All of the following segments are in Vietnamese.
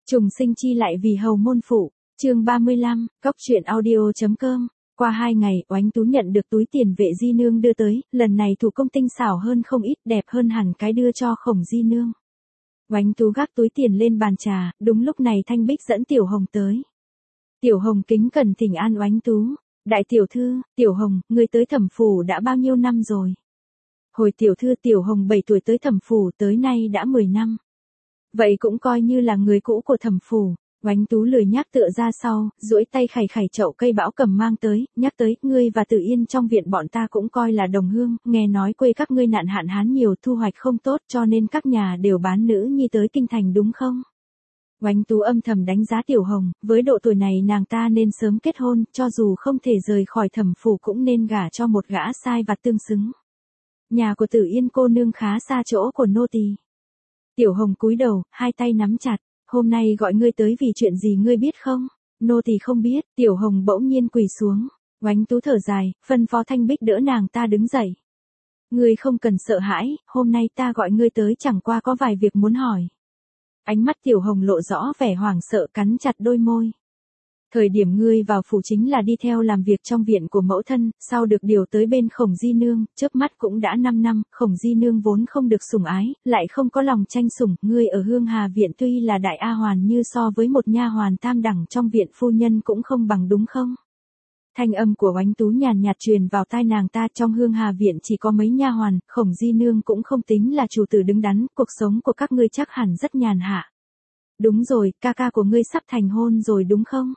Trùng sinh chi lại vì hầu môn phụ, chương 35, cóc truyện audio.com. Qua 2 ngày, Oánh Tú nhận được túi tiền vệ di nương đưa tới, lần này thủ công tinh xảo hơn không ít, đẹp hơn hẳn cái đưa cho Khổng di nương. Oánh Tú gác túi tiền lên bàn trà, đúng lúc này Thanh Bích dẫn Tiểu Hồng tới. Tiểu Hồng kính cẩn thỉnh an Oánh Tú. Đại tiểu thư, Tiểu Hồng, người tới Thẩm phủ đã bao nhiêu năm rồi? Hồi tiểu thư, Tiểu Hồng 7 tuổi tới Thẩm phủ, tới nay đã 10 năm. Vậy cũng coi như là người cũ của Thẩm phủ. Oánh Tú lười nhác tựa ra sau, duỗi tay khày khày chậu cây bão cầm mang tới, nhắc tới, ngươi và Tử Yên trong viện bọn ta cũng coi là đồng hương, nghe nói quê các ngươi nạn hạn hán nhiều, thu hoạch không tốt, cho nên các nhà đều bán nữ nhi tới kinh thành đúng không? Oánh Tú âm thầm đánh giá Tiểu Hồng, với độ tuổi này nàng ta nên sớm kết hôn, cho dù không thể rời khỏi Thẩm phủ cũng nên gả cho một gã sai vặt tương xứng. Nhà của Tử Yên cô nương khá xa chỗ của nô tỳ. Tiểu Hồng cúi đầu, hai tay nắm chặt. Hôm nay gọi ngươi tới vì chuyện gì ngươi biết không? Nô tỳ không biết. Tiểu Hồng bỗng nhiên quỳ xuống. Oánh Tú thở dài, phân phó Thanh Bích đỡ nàng ta đứng dậy. Ngươi không cần sợ hãi, hôm nay ta gọi ngươi tới chẳng qua có vài việc muốn hỏi. Ánh mắt Tiểu Hồng lộ rõ vẻ hoảng sợ, cắn chặt đôi môi. Thời điểm ngươi vào phủ chính là đi theo làm việc trong viện của mẫu thân, sau được điều tới bên Khổng di nương, chớp mắt cũng đã 5 năm, Khổng di nương vốn không được sủng ái, lại không có lòng tranh sủng, ngươi ở Hương Hà viện tuy là đại a hoàn như so với một nha hoàn tam đẳng trong viện phu nhân cũng không bằng đúng không? Thanh âm của Oánh Tú nhàn nhạt truyền vào tai nàng ta, trong Hương Hà viện chỉ có mấy nha hoàn, Khổng di nương cũng không tính là chủ tử đứng đắn, cuộc sống của các ngươi chắc hẳn rất nhàn hạ. Đúng rồi, ca ca của ngươi sắp thành hôn rồi đúng không?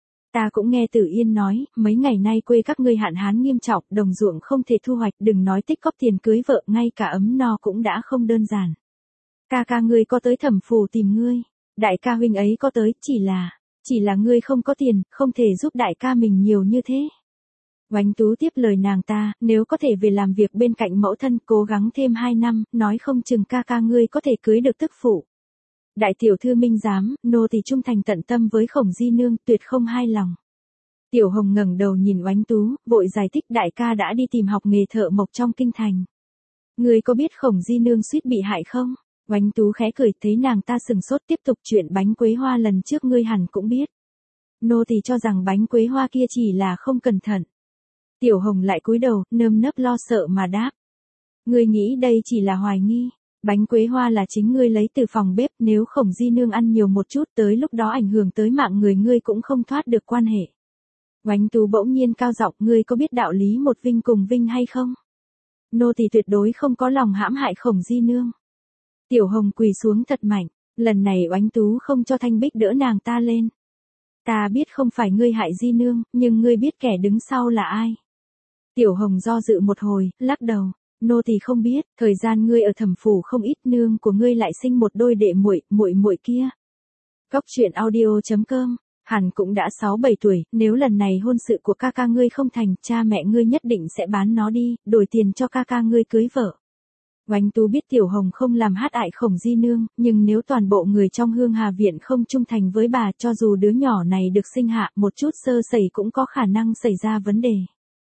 Ta cũng nghe Tử Yên nói, mấy ngày nay quê các ngươi hạn hán nghiêm trọng, đồng ruộng không thể thu hoạch, đừng nói tích cóp tiền cưới vợ, ngay cả ấm no cũng đã không đơn giản. Ca ca ngươi có tới Thẩm phủ tìm ngươi, đại ca huynh ấy có tới, chỉ là ngươi không có tiền, không thể giúp đại ca mình nhiều như thế. Oánh Tú tiếp lời nàng ta, nếu có thể về làm việc bên cạnh mẫu thân, cố gắng thêm 2 năm, nói không chừng ca ca ngươi có thể cưới được tức phụ. Đại tiểu thư minh giám, nô tỳ trung thành tận tâm với Khổng di nương, tuyệt không hai lòng. Tiểu Hồng ngẩng đầu nhìn Oánh Tú, vội giải thích, đại ca đã đi tìm học nghề thợ mộc trong kinh thành. Ngươi có biết Khổng di nương suýt bị hại không? Oánh Tú khẽ cười, thấy nàng ta sừng sốt, tiếp tục, chuyện bánh quế hoa lần trước ngươi hẳn cũng biết. Nô tỳ cho rằng bánh quế hoa kia chỉ là không cẩn thận. Tiểu Hồng lại cúi đầu, nơm nớp lo sợ mà đáp. Ngươi nghĩ đây chỉ là hoài nghi. Bánh quế hoa là chính ngươi lấy từ phòng bếp, nếu Khổng di nương ăn nhiều một chút tới lúc đó ảnh hưởng tới mạng người ngươi cũng không thoát được quan hệ. Oánh Tú bỗng nhiên cao giọng, ngươi có biết đạo lý một vinh cùng vinh hay không? Nô tỳ tuyệt đối không có lòng hãm hại Khổng di nương. Tiểu Hồng quỳ xuống thật mạnh, lần này Oánh Tú không cho Thanh Bích đỡ nàng ta lên. Ta biết không phải ngươi hại di nương, nhưng ngươi biết kẻ đứng sau là ai? Tiểu Hồng do dự một hồi, lắc đầu. Nô tỳ không biết, thời gian ngươi ở Thẩm phủ không ít, nương của ngươi lại sinh một đôi đệ muội kia. Cóc truyện audio.com, hẳn cũng đã 6-7 tuổi, nếu lần này hôn sự của ca ca ngươi không thành, cha mẹ ngươi nhất định sẽ bán nó đi, đổi tiền cho ca ca ngươi cưới vợ. Oánh Tú biết Tiểu Hồng không làm hát ại Khổng di nương, nhưng nếu toàn bộ người trong Hương Hà viện không trung thành với bà, cho dù đứa nhỏ này được sinh hạ, một chút sơ sẩy cũng có khả năng xảy ra vấn đề.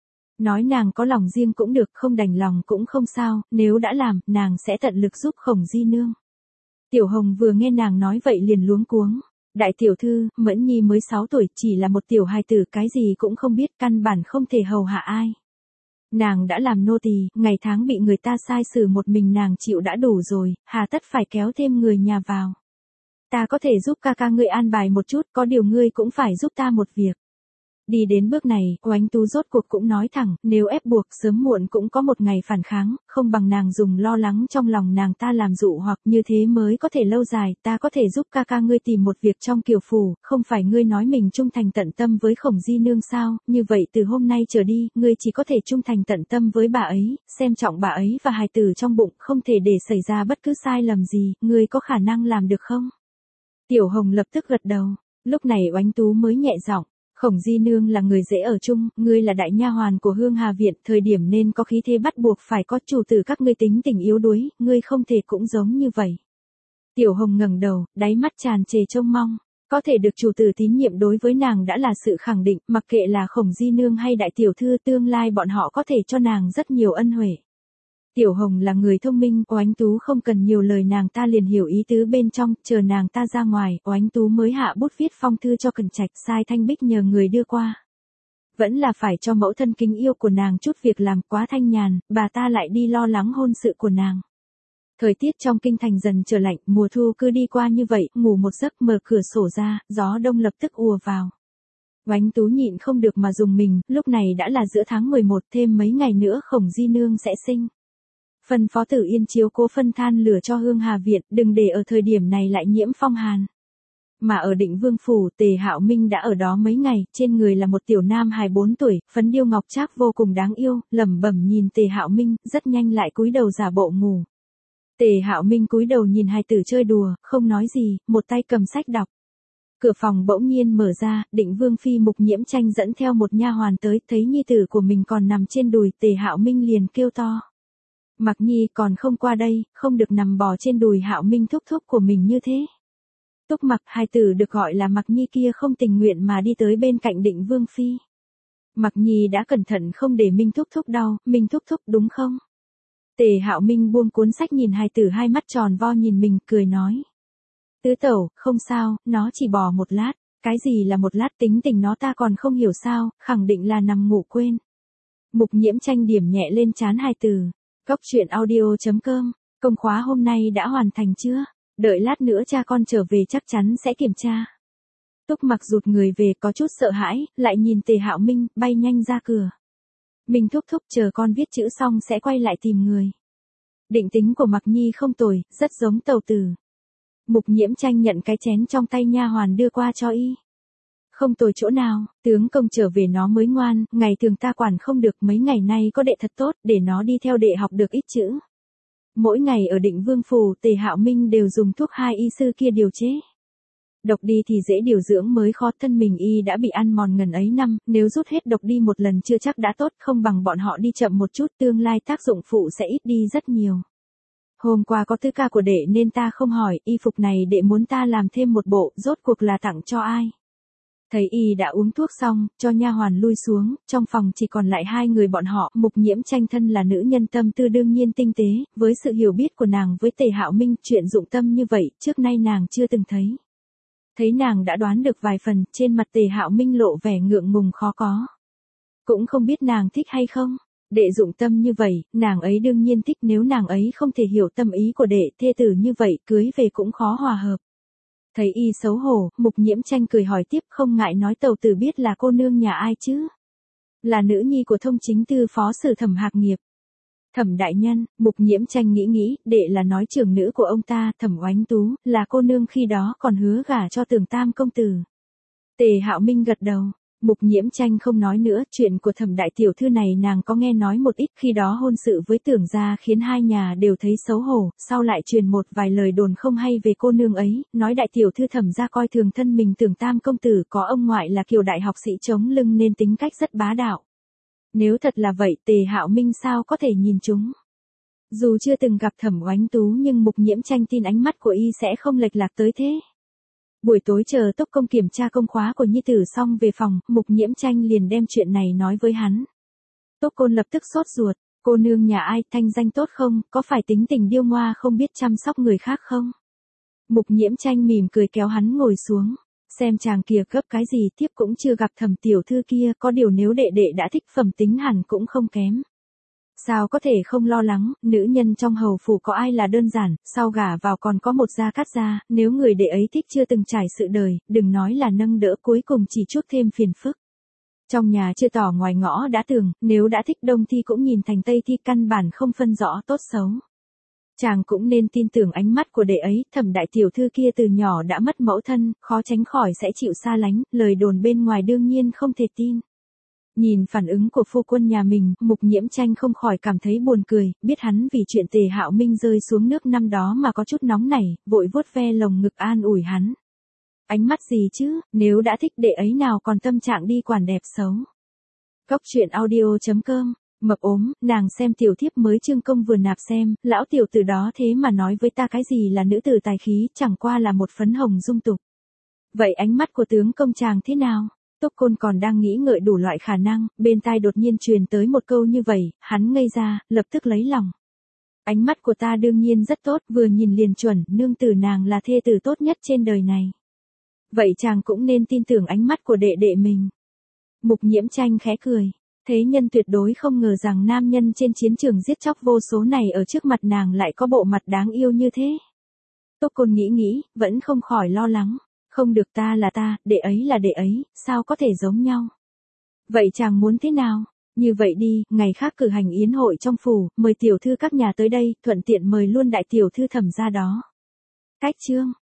Nói nàng có lòng riêng cũng được, không đành lòng cũng không sao, nếu đã làm, nàng sẽ tận lực giúp Khổng di nương. Tiểu Hồng vừa nghe nàng nói vậy liền luống cuống. Đại tiểu thư, Mẫn Nhi mới 6 tuổi, chỉ là một tiểu hài tử, cái gì cũng không biết, căn bản không thể hầu hạ ai. Nàng đã làm nô tỳ, ngày tháng bị người ta sai xử một mình nàng chịu đã đủ rồi, hà tất phải kéo thêm người nhà vào. Ta có thể giúp ca ca ngươi an bài một chút, có điều ngươi cũng phải giúp ta một việc. Đi đến bước này, Oánh Tú rốt cuộc cũng nói thẳng, nếu ép buộc sớm muộn cũng có một ngày phản kháng, không bằng nàng dùng lo lắng trong lòng nàng ta làm dụ hoặc như thế mới có thể lâu dài, ta có thể giúp ca ca ngươi tìm một việc trong kiều phủ, không phải ngươi nói mình trung thành tận tâm với Khổng di nương sao, như vậy từ hôm nay trở đi, ngươi chỉ có thể trung thành tận tâm với bà ấy, xem trọng bà ấy và hài tử trong bụng, không thể để xảy ra bất cứ sai lầm gì, ngươi có khả năng làm được không? Tiểu Hồng lập tức gật đầu, lúc này Oánh Tú mới nhẹ giọng. Khổng di nương là người dễ ở chung, ngươi là đại nha hoàn của Hương Hà viện, thời điểm nên có khí thế bắt buộc phải có, chủ tử các ngươi tính tình yếu đuối, ngươi không thể cũng giống như vậy. Tiểu Hồng ngẩng đầu, đáy mắt tràn trề trông mong, có thể được chủ tử tín nhiệm đối với nàng đã là sự khẳng định, mặc kệ là Khổng di nương hay đại tiểu thư, tương lai bọn họ có thể cho nàng rất nhiều ân huệ. Tiểu Hồng là người thông minh, Oánh Tú không cần nhiều lời nàng ta liền hiểu ý tứ bên trong, chờ nàng ta ra ngoài, Oánh Tú mới hạ bút viết phong thư cho Cẩn Trạch, sai Thanh Bích nhờ người đưa qua. Vẫn là phải cho mẫu thân kính yêu của nàng chút việc làm, quá thanh nhàn, bà ta lại đi lo lắng hôn sự của nàng. Thời tiết trong kinh thành dần trở lạnh, mùa thu cứ đi qua như vậy, ngủ một giấc mở cửa sổ ra, gió đông lập tức ùa vào. Oánh Tú nhịn không được mà dùng mình, lúc này đã là giữa tháng 11, thêm mấy ngày nữa Khổng Di Nương sẽ sinh. Phân phó Tử Yên chiếu cố phân than lửa cho Hương Hà Viện, đừng để ở thời điểm này lại nhiễm phong hàn. Mà ở Định Vương phủ, Tề Hạo Minh đã ở đó mấy ngày, trên người là một tiểu nam hài 4 tuổi, phấn điêu ngọc trác vô cùng đáng yêu, lẩm bẩm nhìn Tề Hạo Minh, rất nhanh lại cúi đầu giả bộ ngủ. Tề Hạo Minh cúi đầu nhìn hài tử chơi đùa, không nói gì, một tay cầm sách đọc. Cửa phòng bỗng nhiên mở ra, Định Vương phi Mục Nhiễm Tranh dẫn theo một nha hoàn tới, thấy nhi tử của mình còn nằm trên đùi, Tề Hạo Minh liền kêu to. Mặc Nhi còn không qua đây, không được nằm bò trên đùi Hạo Minh thúc thúc của mình như thế. Túc Mặc, hài tử được gọi là Mặc Nhi kia không tình nguyện mà đi tới bên cạnh Định Vương phi. Mặc Nhi đã cẩn thận không để Minh thúc thúc đau, Minh thúc thúc đúng không? Tề Hạo Minh buông cuốn sách nhìn hài tử hai mắt tròn vo nhìn mình, cười nói. Tứ tẩu, không sao, nó chỉ bò một lát. Cái gì là một lát, tính tình nó ta còn không hiểu sao, khẳng định là nằm ngủ quên. Mục Nhiễm Tranh điểm nhẹ lên trán hài tử. Cốc truyện audio.com, công khóa hôm nay đã hoàn thành chưa? Đợi lát nữa cha con trở về chắc chắn sẽ kiểm tra. Túc Mặc rụt người về có chút sợ hãi, lại nhìn Tề Hạo Minh, bay nhanh ra cửa. Mình thúc thúc chờ con viết chữ xong sẽ quay lại tìm người. Định tính của Mặc Nhi không tồi, rất giống tàu tử. Mục Nhiễm Tranh nhận cái chén trong tay nha hoàn đưa qua cho y. Không tồi chỗ nào, tướng công trở về nó mới ngoan, ngày thường ta quản không được, mấy ngày nay có đệ thật tốt, để nó đi theo đệ học được ít chữ. Mỗi ngày ở Định Vương phủ, Tề Hạo Minh đều dùng thuốc hai y sư kia điều chế. Độc đi thì dễ điều dưỡng mới khó, thân mình y đã bị ăn mòn ngần ấy năm, nếu rút hết độc đi một lần chưa chắc đã tốt, không bằng bọn họ đi chậm một chút, tương lai tác dụng phụ sẽ ít đi rất nhiều. Hôm qua có tư ca của đệ nên ta không hỏi, y phục này đệ muốn ta làm thêm một bộ, rốt cuộc là tặng cho ai? Thấy y đã uống thuốc xong, cho nha hoàn lui xuống, trong phòng chỉ còn lại hai người bọn họ, Mục Nhiễm Tranh thân là nữ nhân tâm tư đương nhiên tinh tế, với sự hiểu biết của nàng với Tề Hạo Minh, chuyện dụng tâm như vậy, trước nay nàng chưa từng thấy. Thấy nàng đã đoán được vài phần, trên mặt Tề Hạo Minh lộ vẻ ngượng ngùng khó có. Cũng không biết nàng thích hay không, đệ dụng tâm như vậy, nàng ấy đương nhiên thích, nếu nàng ấy không thể hiểu tâm ý của đệ, thê tử như vậy, cưới về cũng khó hòa hợp. Thấy y xấu hổ, Mục Nhiễm Tranh cười hỏi tiếp, không ngại nói tàu tử biết là cô nương nhà ai chứ? Là nữ nhi của thông chính tư phó sử Thẩm Hạc Nghiệp. Thẩm đại nhân, Mục Nhiễm Tranh nghĩ, đệ là nói trưởng nữ của ông ta, Thẩm Oánh Tú, là cô nương khi đó còn hứa gả cho Tường Tam công tử. Tề Hạo Minh gật đầu. Mục Nhiễm Tranh không nói nữa, chuyện của Thẩm đại tiểu thư này nàng có nghe nói một ít, khi đó hôn sự với Tưởng gia khiến hai nhà đều thấy xấu hổ, sau lại truyền một vài lời đồn không hay về cô nương ấy, nói đại tiểu thư Thẩm gia coi thường thân mình Tưởng Tam công tử, có ông ngoại là Kiều đại học sĩ chống lưng nên tính cách rất bá đạo. Nếu thật là vậy, Tề Hạo Minh sao có thể nhìn chúng? Dù chưa từng gặp Thẩm Oánh Tú nhưng Mục Nhiễm Tranh tin ánh mắt của y sẽ không lệch lạc tới thế. Buổi tối chờ Túc Công kiểm tra công khóa của nhi tử xong về phòng, Mục Nhiễm Tranh liền đem chuyện này nói với hắn. Túc Côn lập tức sốt ruột, cô nương nhà ai, thanh danh tốt không, có phải tính tình điêu ngoa không biết chăm sóc người khác không? Mục Nhiễm Tranh mỉm cười kéo hắn ngồi xuống, xem chàng kia gấp cái gì, tiếp cũng chưa gặp Thẩm tiểu thư kia, có điều nếu đệ đệ đã thích phẩm tính hẳn cũng không kém. Sao có thể không lo lắng, nữ nhân trong hầu phủ có ai là đơn giản, sau gả vào còn có một gia cát gia, nếu người đệ ấy thích chưa từng trải sự đời, đừng nói là nâng đỡ cuối cùng chỉ chút thêm phiền phức. Trong nhà chưa tỏ ngoài ngõ đã tường, nếu đã thích đông thi cũng nhìn thành tây thi, căn bản không phân rõ tốt xấu. Chàng cũng nên tin tưởng ánh mắt của đệ ấy, Thẩm đại tiểu thư kia từ nhỏ đã mất mẫu thân, khó tránh khỏi sẽ chịu xa lánh, lời đồn bên ngoài đương nhiên không thể tin. Nhìn phản ứng của phu quân nhà mình, Mục Nhiễm Tranh không khỏi cảm thấy buồn cười, biết hắn vì chuyện Tề Hạo Minh rơi xuống nước năm đó mà có chút nóng nảy, vội vuốt ve lồng ngực an ủi hắn. Ánh mắt gì chứ, nếu đã thích đệ ấy nào còn tâm trạng đi quản đẹp xấu. Cốc truyện audio.com, mập ốm, nàng xem tiểu thiếp mới Trương Công vừa nạp xem, lão tiểu tử đó thế mà nói với ta cái gì là nữ tử tài khí, chẳng qua là một phấn hồng dung tục. Vậy ánh mắt của tướng công chàng thế nào? Túc Côn còn đang nghĩ ngợi đủ loại khả năng, bên tai đột nhiên truyền tới một câu như vậy, hắn ngây ra, lập tức lấy lòng. Ánh mắt của ta đương nhiên rất tốt, vừa nhìn liền chuẩn, nương tử nàng là thê tử tốt nhất trên đời này. Vậy chàng cũng nên tin tưởng ánh mắt của đệ đệ mình. Mục Nhiễm Tranh khẽ cười. Thế nhân tuyệt đối không ngờ rằng nam nhân trên chiến trường giết chóc vô số này ở trước mặt nàng lại có bộ mặt đáng yêu như thế. Túc Côn nghĩ, vẫn không khỏi lo lắng. Không được, ta là ta, đệ ấy là đệ ấy, sao có thể giống nhau? Vậy chàng muốn thế nào? Như vậy đi, ngày khác cử hành yến hội trong phủ, mời tiểu thư các nhà tới đây, thuận tiện mời luôn đại tiểu thư Thẩm ra đó. Cách chương